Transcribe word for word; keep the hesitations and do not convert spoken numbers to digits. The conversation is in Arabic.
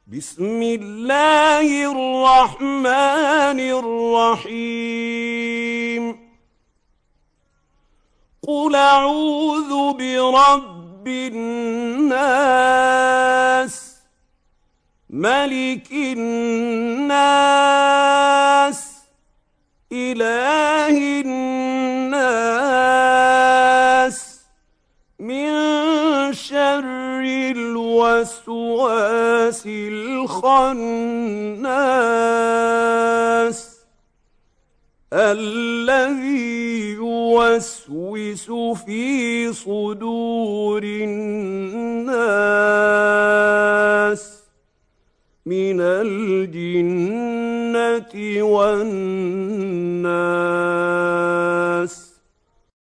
بسم الله الرحمن الرحيم قل أعوذ برب الناس ملك الناس إله الناس من شر الوسواس الخناس الذي يوسوس في صدور الناس من الجنة والناس.